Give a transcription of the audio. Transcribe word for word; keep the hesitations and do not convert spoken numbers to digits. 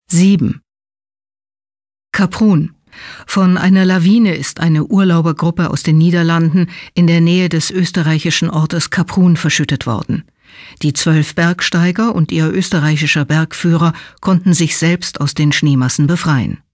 sieben. Kaprun. Von einer Lawine ist eine Urlaubergruppe aus den Niederlanden in der Nähe des österreichischen Ortes Kaprun verschüttet worden. Die zwölf Bergsteiger und ihr österreichischer Bergführer konnten sich selbst aus den Schneemassen befreien.